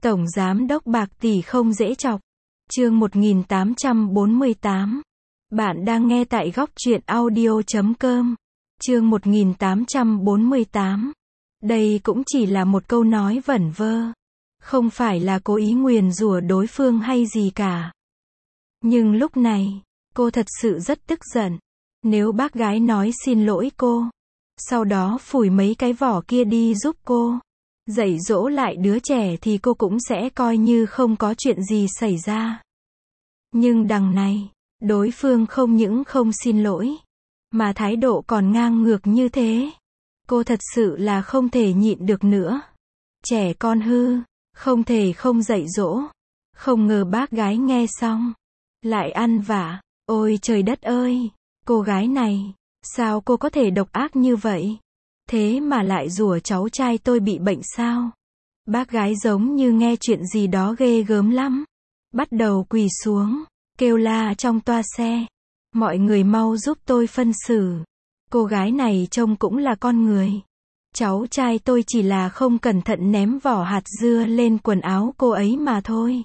Tổng giám đốc bạc tỷ không dễ chọc. Chương 1848. Bạn đang nghe tại góc truyện audio.com. Chương 1848. Đây cũng chỉ là một câu nói vẩn vơ. Không phải là cố ý nguyền rủa đối phương hay gì cả. Nhưng lúc này, cô thật sự rất tức giận. Nếu bác gái nói xin lỗi cô, sau đó phủi mấy cái vỏ kia đi giúp cô, dạy dỗ lại đứa trẻ thì cô cũng sẽ coi như không có chuyện gì xảy ra. Nhưng đằng này, đối phương không những không xin lỗi, mà thái độ còn ngang ngược như thế. Cô thật sự là không thể nhịn được nữa. Trẻ con hư, không thể không dạy dỗ. Không ngờ bác gái nghe xong, lại ăn vạ. Ôi trời đất ơi, cô gái này, sao cô có thể độc ác như vậy? Thế mà lại rủa cháu trai tôi bị bệnh sao? Bác gái giống như nghe chuyện gì đó ghê gớm lắm. Bắt đầu quỳ xuống, kêu la trong toa xe. Mọi người mau giúp tôi phân xử. Cô gái này trông cũng là con người. Cháu trai tôi chỉ là không cẩn thận ném vỏ hạt dưa lên quần áo cô ấy mà thôi.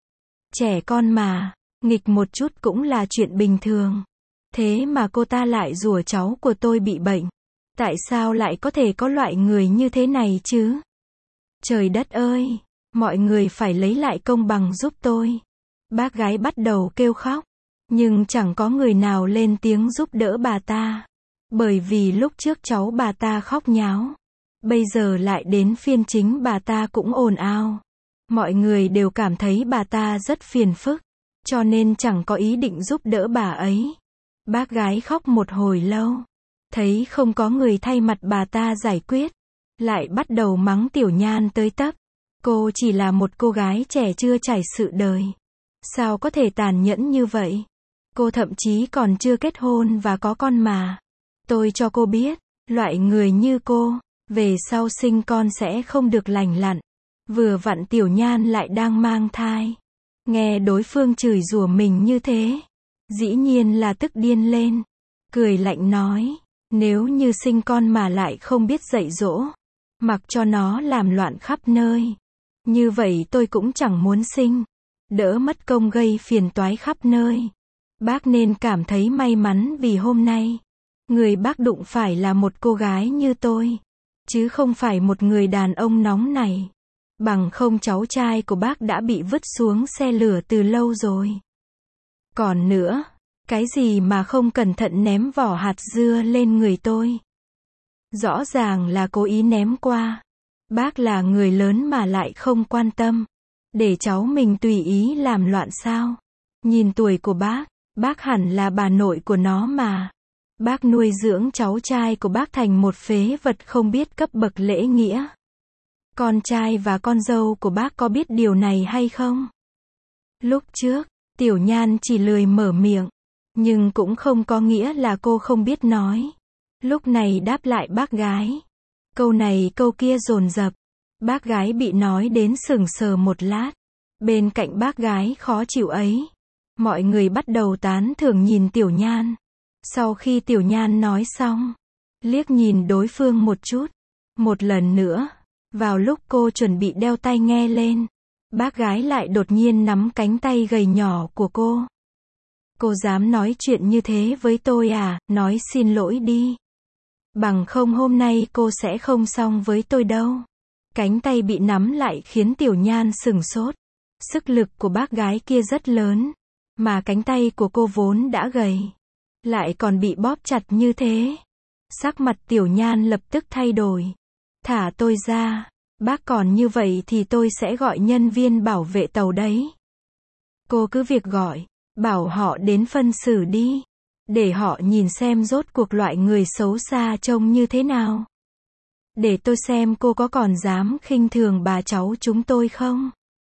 Trẻ con mà, nghịch một chút cũng là chuyện bình thường. Thế mà cô ta lại rủa cháu của tôi bị bệnh. Tại sao lại có thể có loại người như thế này chứ? Trời đất ơi, mọi người phải lấy lại công bằng giúp tôi. Bác gái bắt đầu kêu khóc, nhưng chẳng có người nào lên tiếng giúp đỡ bà ta. Bởi vì lúc trước cháu bà ta khóc nháo, bây giờ lại đến phiên chính bà ta cũng ồn ào. Mọi người đều cảm thấy bà ta rất phiền phức, cho nên chẳng có ý định giúp đỡ bà ấy. Bác gái khóc một hồi lâu, thấy không có người thay mặt bà ta giải quyết, lại bắt đầu mắng Tiểu Nhan tới tấp. Cô chỉ là một cô gái trẻ chưa trải sự đời. Sao có thể tàn nhẫn như vậy? Cô thậm chí còn chưa kết hôn và có con mà. Tôi cho cô biết, loại người như cô, về sau sinh con sẽ không được lành lặn. Vừa vặn Tiểu Nhan lại đang mang thai. Nghe đối phương chửi rủa mình như thế, dĩ nhiên là tức điên lên. Cười lạnh nói, nếu như sinh con mà lại không biết dạy dỗ, mặc cho nó làm loạn khắp nơi, như vậy tôi cũng chẳng muốn sinh. Đỡ mất công gây phiền toái khắp nơi. Bác nên cảm thấy may mắn vì hôm nay, người bác đụng phải là một cô gái như tôi, chứ không phải một người đàn ông nóng này. Bằng không cháu trai của bác đã bị vứt xuống xe lửa từ lâu rồi. Còn nữa, cái gì mà không cẩn thận ném vỏ hạt dưa lên người tôi? Rõ ràng là cố ý ném qua. Bác là người lớn mà lại không quan tâm, để cháu mình tùy ý làm loạn sao? Nhìn tuổi của bác hẳn là bà nội của nó mà. Bác nuôi dưỡng cháu trai của bác thành một phế vật không biết cấp bậc lễ nghĩa. Con trai và con dâu của bác có biết điều này hay không? Lúc trước, Tiểu Nhan chỉ lười mở miệng, nhưng cũng không có nghĩa là cô không biết nói. Lúc này đáp lại bác gái. Câu này câu kia dồn dập. Bác gái bị nói đến sững sờ một lát. Bên cạnh bác gái khó chịu ấy, mọi người bắt đầu tán thưởng nhìn Tiểu Nhan. Sau khi Tiểu Nhan nói xong, liếc nhìn đối phương một chút. Một lần nữa, vào lúc cô chuẩn bị đeo tai nghe lên, bác gái lại đột nhiên nắm cánh tay gầy nhỏ của cô. Cô dám nói chuyện như thế với tôi à? Nói xin lỗi đi. Bằng không hôm nay cô sẽ không xong với tôi đâu. Cánh tay bị nắm lại khiến Tiểu Nhan sửng sốt. Sức lực của bác gái kia rất lớn, mà cánh tay của cô vốn đã gầy, lại còn bị bóp chặt như thế. Sắc mặt Tiểu Nhan lập tức thay đổi. Thả tôi ra, bác còn như vậy thì tôi sẽ gọi nhân viên bảo vệ tàu đấy. Cô cứ việc gọi, bảo họ đến phân xử đi, để họ nhìn xem rốt cuộc loại người xấu xa trông như thế nào. Để tôi xem cô có còn dám khinh thường bà cháu chúng tôi không.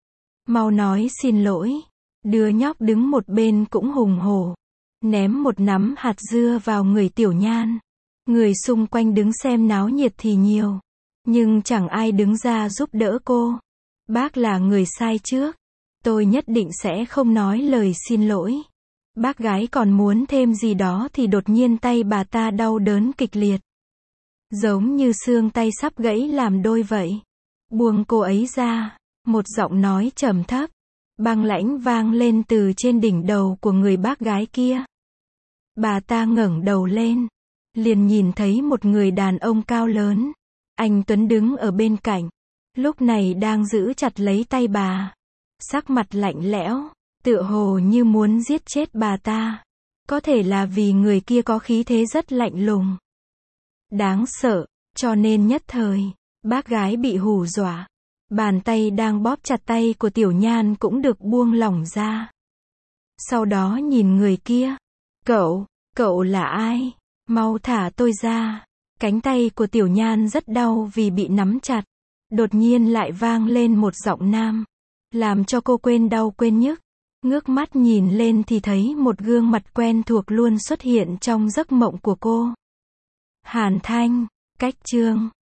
Mau nói xin lỗi. Đứa nhóc đứng một bên cũng hùng hổ, ném một nắm hạt dưa vào người Tiểu Nhan. Người xung quanh đứng xem náo nhiệt thì nhiều, nhưng chẳng ai đứng ra giúp đỡ cô. Bác là người sai trước, tôi nhất định sẽ không nói lời xin lỗi. Bác gái còn muốn thêm gì đó thì đột nhiên tay bà ta đau đớn kịch liệt, giống như xương tay sắp gãy làm đôi vậy. Buông cô ấy ra. Một giọng nói trầm thấp, băng lãnh vang lên từ trên đỉnh đầu của người bác gái kia. Bà ta ngẩng đầu lên, liền nhìn thấy một người đàn ông cao lớn. Anh Tuấn đứng ở bên cạnh, lúc này đang giữ chặt lấy tay bà. Sắc mặt lạnh lẽo, tựa hồ như muốn giết chết bà ta. Có thể là vì người kia có khí thế rất lạnh lùng, đáng sợ, cho nên nhất thời, bác gái bị hù dọa. Bàn tay đang bóp chặt tay của Tiểu Nhan cũng được buông lỏng ra. Sau đó nhìn người kia. Cậu là ai? Mau thả tôi ra. Cánh tay của Tiểu Nhan rất đau vì bị nắm chặt. Đột nhiên lại vang lên một giọng nam, làm cho cô quên đau quên nhức. Ngước mắt nhìn lên thì thấy một gương mặt quen thuộc luôn xuất hiện trong giấc mộng của cô. Hàn Thanh, Cách Chương.